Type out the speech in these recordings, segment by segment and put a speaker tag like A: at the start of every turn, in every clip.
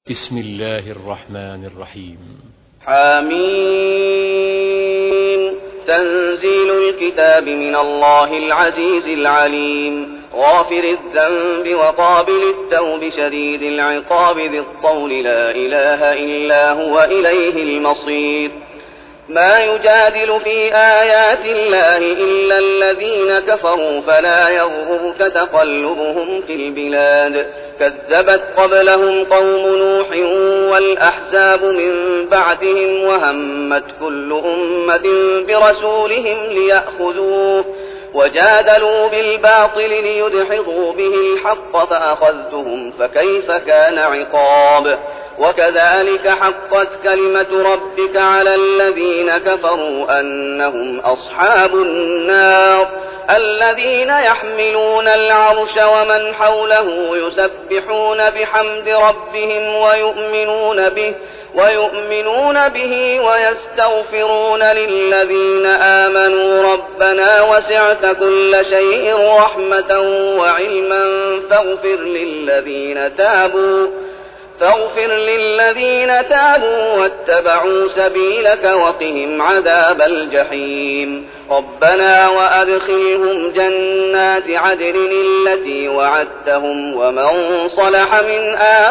A: بسم الله الرحمن الرحيم.
B: حميم. تنزيل الكتاب من الله العزيز العليم، غافر الذنب وقابل التوب شديد العقاب ذي الطول، لا إله إلا هو إليه المصير. ما يجادل في آيات الله إلا الذين كفروا، فلا يغررك تقلبهم في البلاد. كذبت قبلهم قوم نوح والأحزاب من بعدهم، وهمت كل أمة برسولهم ليأخذوه، وجادلوا بالباطل ليدحضوا به الحق فأخذتهم فكيف كان عقاب. وكذلك حقت كلمة ربك على الذين كفروا أنهم أصحاب النار، الذين يحملون العرش ومن حوله يسبحون بحمد ربهم ويؤمنون به ويستغفرون للذين آمنوا ربنا وسعت كل شيء رحمة وعلما فاغفر للذين تابوا واتبعوا سبيلك وقهم عذاب الجحيم. ربنا وأدخلهم جنات عدن التي وعدتهم ومن صلح من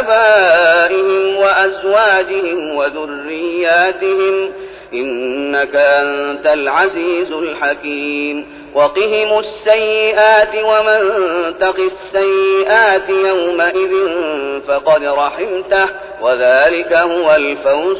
B: آبائهم وأزواجهم وذرياتهم إنك أنت العزيز الحكيم. وقهم السيئات ومن تق السيئات يومئذ فقد رحمته، وذلك هو الفوز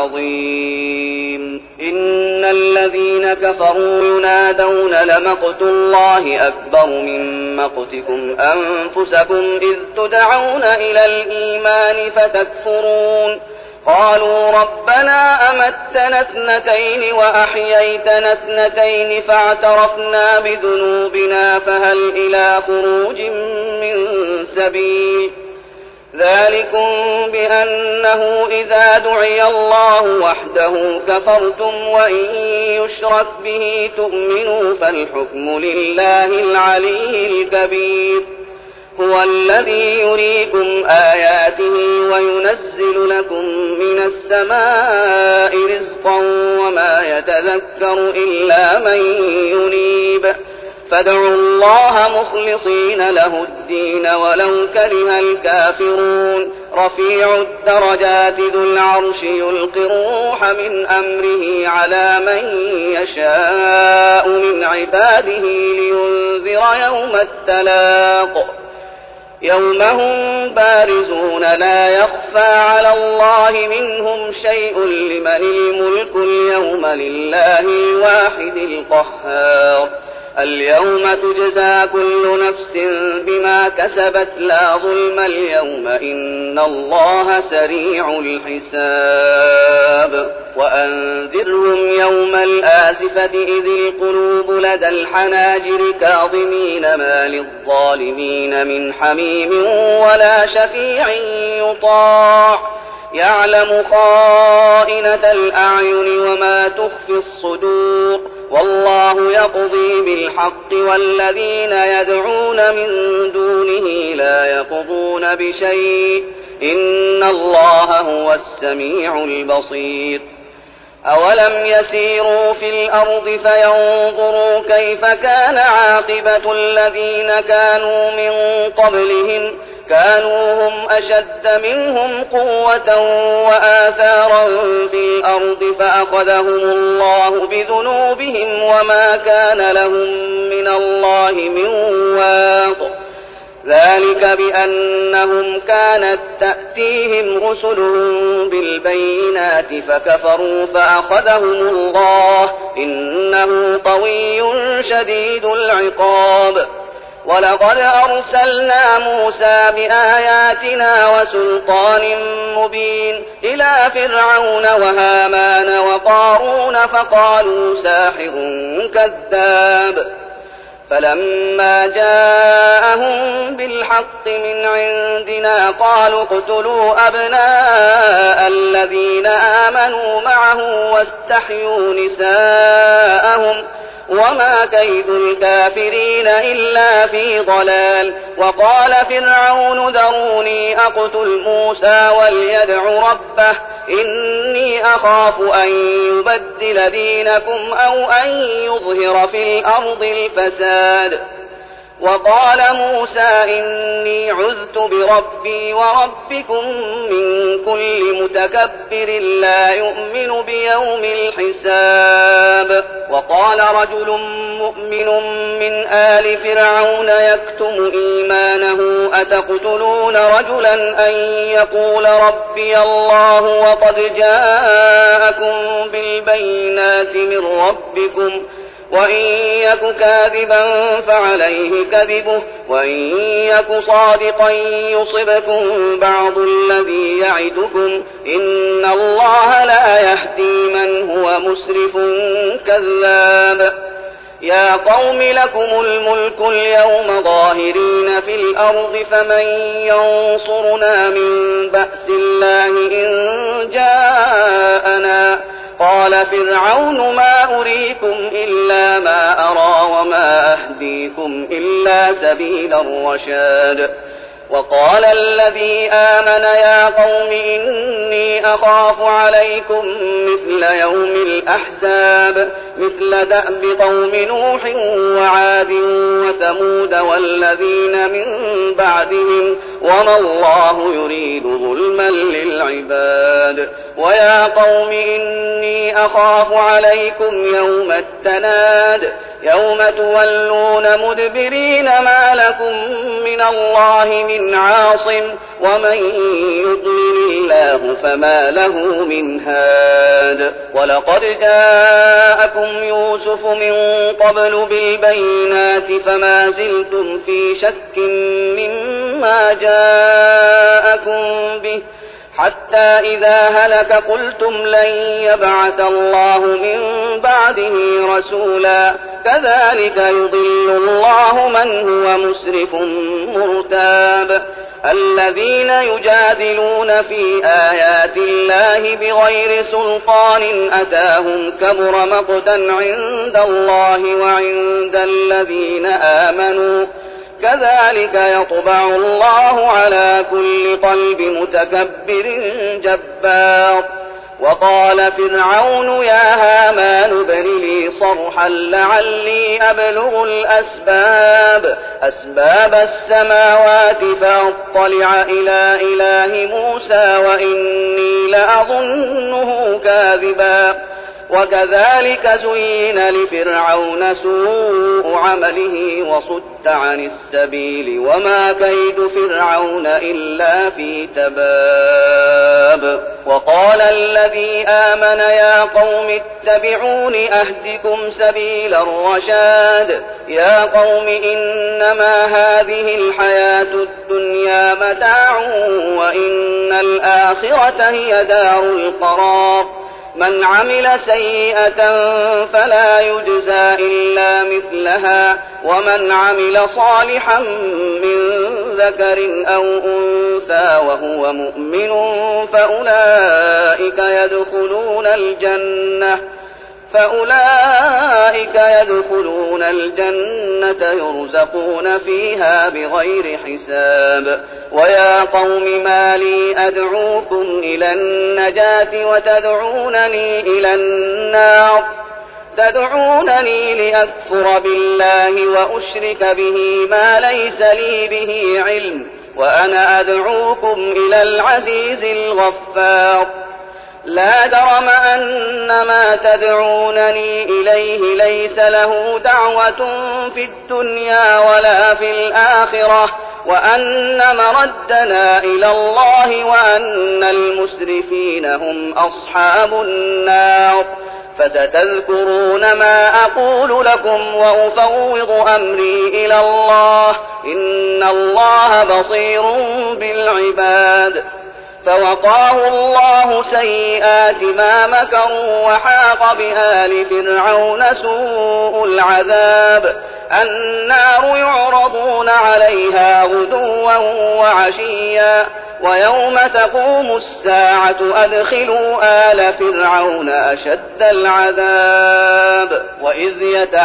B: العظيم. إن الذين كفروا ينادون لمقت الله أكبر من مقتكم أنفسكم إذ تدعون إلى الإيمان فتكفرون. قالوا ربنا أمتنا اثنتين وأحييتنا اثنتين فاعترفنا بذنوبنا فهل إلى خروج من سبيل. ذلكم بأنه إذا دعي الله وحده كفرتم وإن يشرك به تؤمنوا فالحكم لله العلي الكبير. هو الذي يريكم آياته وينزل لكم من السماء رزقا وما يتذكر إلا من ينيب. فادعوا الله مخلصين له الدين ولو كره الكافرون. رفيع الدرجات ذو العرش يلقي الروح من أمره على من يشاء من عباده لينذر يوم التلاق، يوم هم بارزون لا يخفى على الله منهم شيء لمن الملك اليوم لله الواحد القهار. اليوم تجزى كل نفس بما كسبت لا ظلم اليوم إن الله سريع الحساب. وأنذرهم يوم الآزفة إذ القلوب لدى الحناجر كاظمين ما للظالمين من حميم ولا شفيع يطاع، يعلم خائنة الأعين وما تخفي الصدور. والله يقضي بالحق والذين يدعون من دونه لا يقضون بشيء إن الله هو السميع البصير. أولم يسيروا في الأرض فينظروا كيف كان عاقبة الذين كانوا من قبلهم، كانوا هم أشد منهم قوة وآثارا في الأرض فأخذهم الله بذنوبهم وما كان لهم من الله من واق. ذلك بأنهم كانت تأتيهم رسلهم بالبينات فكفروا فأخذهم الله إنه قوي شديد العقاب. ولقد أرسلنا موسى بآياتنا وسلطان مبين إلى فرعون وهامان وقارون فقالوا ساحر كذاب. فلما جاءهم بالحق من عندنا قالوا اقتلوا أبناء الذين آمنوا معه واستحيوا نساءهم وما كيد الكافرين إلا في ضلال. وقال فرعون ذروني أقتل موسى وليدع ربه إني أخاف أن يبدل دينكم أو أن يظهر في الأرض الفساد. وقال موسى إني عذت بربي وربكم من كل متكبر لا يؤمن بيوم الحساب. وقال رجل مؤمن من آل فرعون يكتم إيمانه أتقتلون رجلا أن يقول ربي الله وقد جاءكم بالبينات من ربكم وإن يك كاذبا فعليه كذبه وإن يك صادقا يصبكم بعض الذي يعدكم إن الله لا يهدي من هو مسرف كذاب. يا قوم لكم الملك اليوم ظاهرين في الأرض فمن ينصرنا من بأس الله إن جاءنا. قال فرعون ما أريكم إلا ما أرى وما أهديكم إلا سبيل الرشاد. وقال الذي آمن يا قوم إني أخاف عليكم مثل يوم الأحزاب مثل دأب قوم نوح وعاد وثمود والذين من بعدهم وما الله يريد ظلما للعباد. ويا قوم إني أخاف عليكم يوم التناد يوم تولون مدبرين ما لكم من الله من عاصم ومن يضلل الله فما له من هاد. ولقد جاءكم يوسف من قبل بالبينات فما زلتم في شك مما جاءكم به حتى إذا هلك قلتم لن يبعث الله من بعده رسولا كذلك يضل الله من هو مسرف مرتاب. الذين يجادلون في آيات الله بغير سلطان أتاهم كبر مقتا عند الله وعند الذين آمنوا كذلك يطبع الله على كل قلب متكبر جبار. وقال فرعون يا هامان ابن لي صرحا لعلي أبلغ أسباب السماوات فأطلع إلى إله موسى وإني لأظنه كاذبا. وكذلك زين لفرعون سوء عمله وصد عن السبيل وما كيد فرعون إلا في تباب. وقال الذي آمن يا قوم اتبعون أهدكم سبيل الرشاد. يا قوم إنما هذه الحياة الدنيا متاع وإن الآخرة هي دار القرار. من عمل سيئة فلا يجزى إلا مثلها ومن عمل صالحا من ذكر أو أنثى وهو مؤمن فأولئك يدخلون الجنة يرزقون فيها بغير حساب. ويا قوم ما لي أدعوكم إلى النجاة وتدعونني إلى النار تدعونني لأكفر بالله وأشرك به ما ليس لي به علم وأنا أدعوكم إلى العزيز الغفار. لا جرم أن ما تدعونني إليه ليس له دعوة في الدنيا ولا في الآخرة وأن مردنا إلى الله وأن المسرفين هم أصحاب النار. فستذكرون ما أقول لكم وأفوض أمري إلى الله إن الله بصير بالعباد. فوقاه الله سيئات ما مكروا وحاق بآل فرعون سوء العذاب. النار يعرضون عليها غدوا وعشيا ويوم تقوم الساعة أدخلوا آل فرعون أشد العذاب وإذ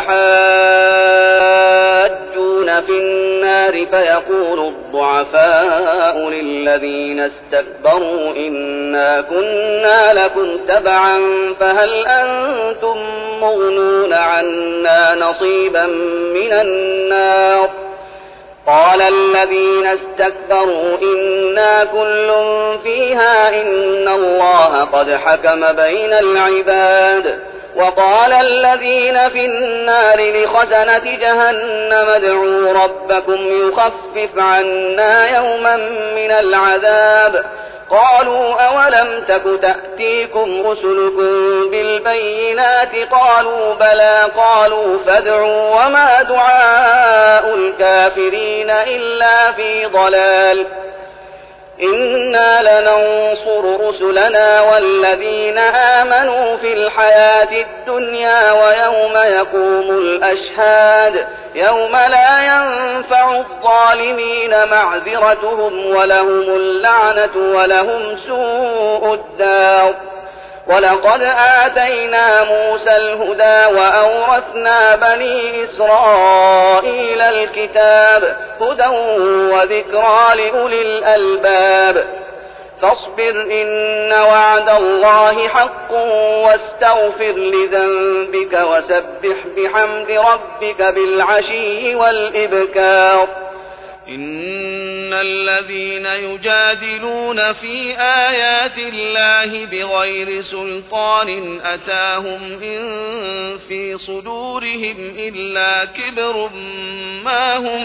B: يتحاجون في النار فيقول الضعفاء للذين استكبروا إنا كنا لكم تبعا فهل أنتم مغنون عنا نصيبا من النار قال الذين استكبروا إنا كل فيها إن الله قد حكم بين العباد وقال الذين في النار لخزنة جهنم ادعوا ربكم يخفف عنا يوما من العذاب قالوا أولم تك تأتيكم رسلكم بالبينات قالوا بلى قالوا فادعوا وما دعاء الكافرين إلا في ضلال إنا لننصر رسلنا والذين آمنوا في الحياة الدنيا ويوم يقوم الأشهاد يوم لا ينفع الظالمين معذرتهم ولهم اللعنة ولهم سوء الدار ولقد آتينا موسى الهدى وأورثنا بني إسرائيل الكتاب هدى وذكرى لأولي الألباب فاصبر إن وعد الله حق واستغفر لذنبك وسبح بحمد ربك بالعشي والإبكار
C: إن الذين يجادلون في آيات الله بغير سلطان أتاهم إن في صدورهم إلا كبر ما هم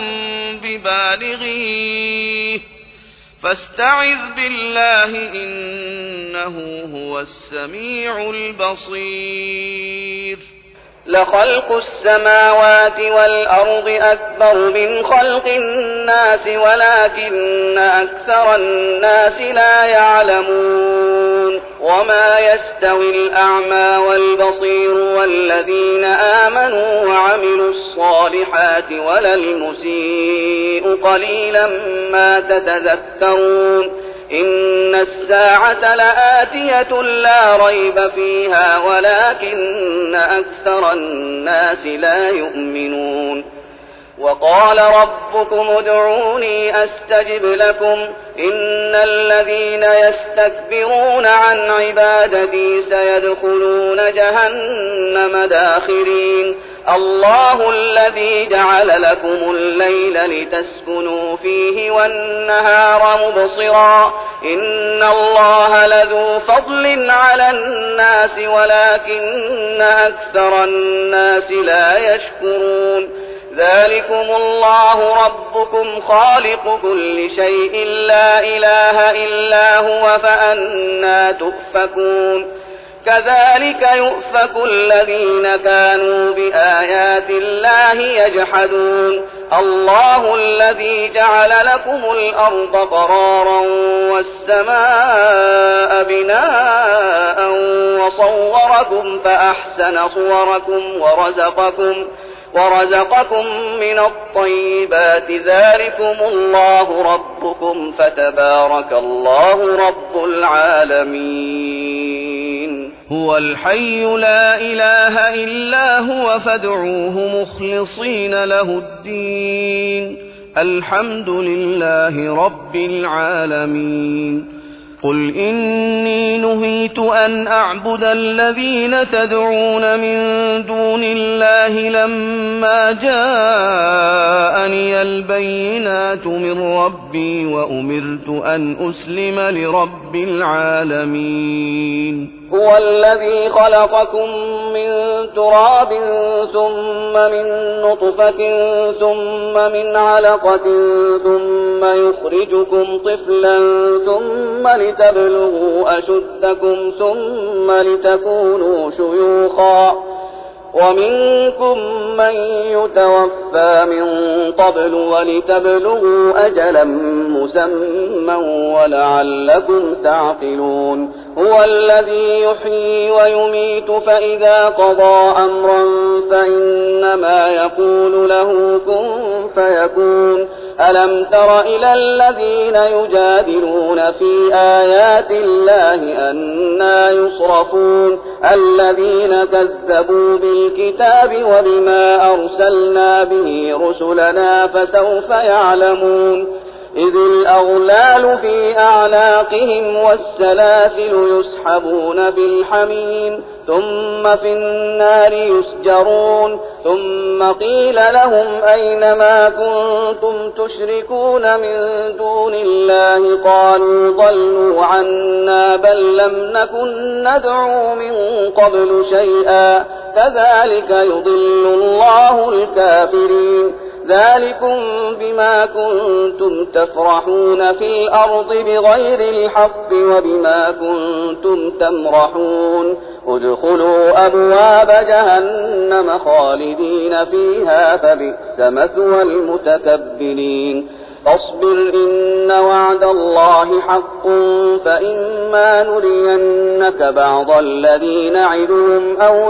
C: ببالغيه فاستعذ بالله إنه هو السميع البصير
B: لخلق السماوات والأرض أكبر من خلق الناس ولكن أكثر الناس لا يعلمون وما يستوي الأعمى والبصير والذين آمنوا وعملوا الصالحات ولا المسيء قليلا ما تتذكرون إن الساعة لآتية لا ريب فيها ولكن أكثر الناس لا يؤمنون وقال ربكم ادعوني أستجب لكم إن الذين يستكبرون عن عبادتي سيدخلون جهنم داخرين الله الذي جعل لكم الليل لتسكنوا فيه والنهار مبصرا إن الله لذو فضل على الناس ولكن أكثر الناس لا يشكرون ذلكم الله ربكم خالق كل شيء لا إله إلا هو فأنى تؤفكون كذلك يؤفك الذين كانوا بآيات الله يجحدون الله الذي جعل لكم الأرض قرارا والسماء بناء وصوركم فأحسن صوركم ورزقكم من الطيبات ذلكم الله ربكم فتبارك الله رب العالمين
C: هو الحي لا إله إلا هو فادعوه مخلصين له الدين الحمد لله رب العالمين قل إني نهيت أن أعبد الذين تدعون من دون الله لما جاءني البينات من ربي وأمرت أن أسلم لرب العالمين
B: هو الذي خلقكم من تراب ثم من نطفة ثم من علقة ثم يخرجكم طفلا ثم لتبلغوا أشدكم ثم لتكونوا شيوخا ومنكم من يتوفى من قبل ولتبلغوا أجلا مسمى ولعلكم تعقلون هو الذي يحيي ويميت فإذا قضى أمرا فإنما يقول له كن فيكون ألم تر إلى الذين يجادلون في آيات الله أنى يصرفون الذين كذبوا بالكتاب وبما أرسلنا به رسلنا فسوف يعلمون إذ الأغلال في أعناقهم والسلاسل يسحبون في الحميم ثم في النار يسجرون ثم قيل لهم أين ما كنتم تشركون من دون الله قالوا ضلوا عنا بل لم نكن ندعو من قبل شيئا كذلك يضل الله الكافرين ذلكم بما كنتم تفرحون في الأرض بغير الحق وبما كنتم تمرحون ادخلوا أبواب جهنم خالدين فيها فبئس مثوى المتكبرين فاصبر إن وعد الله حق فإما نرينك بعض الذي نعدهم أو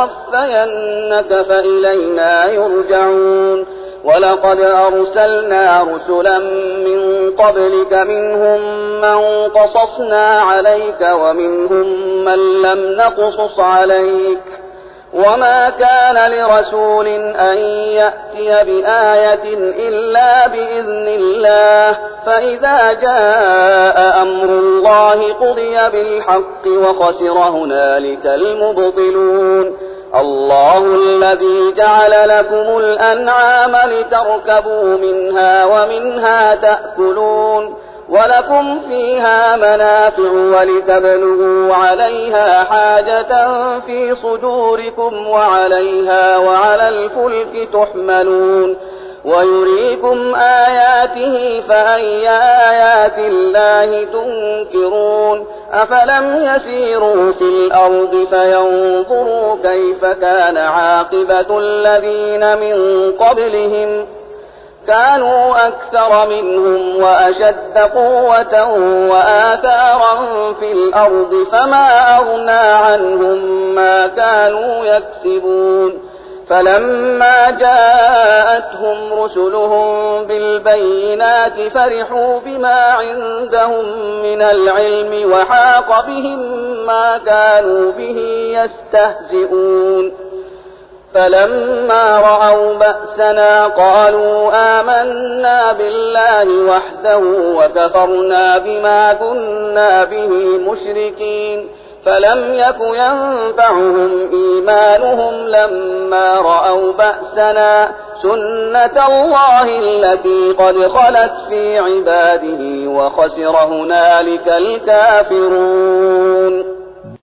B: نتوفينك فإلينا يرجعون ولقد أرسلنا رسلا من قبلك منهم من قصصنا عليك ومنهم من لم نقصص عليك وما كان لرسول أن يأتي بآية إلا بإذن الله فإذا جاء أمر الله قضي بالحق وخسر هنالك المبطلون الله الذي جعل لكم الأنعام لتركبوا منها ومنها تأكلون ولكم فيها منافع ولتبلغوا عليها حاجة في صدوركم وعليها وعلى الفلك تحملون ويريكم آياته فأي آيات الله تنكرون أفلم يسيروا في الأرض فينظروا كيف كان عاقبة الذين من قبلهم كانوا أكثر منهم وأشد قوة وآثارا في الأرض فما أغنى عنهم ما كانوا يكسبون فلما جاءتهم رسلهم بالبينات فرحوا بما عندهم من العلم وحاق بهم ما كانوا به يستهزئون فلما رأوا بأسنا قالوا آمنا بالله وحده وكفرنا بما كنا به مشركين فلم يك ينفعهم إيمانهم لما رأوا بأسنا سنة الله التي قد خلت في عباده وخسر هنالك الكافرون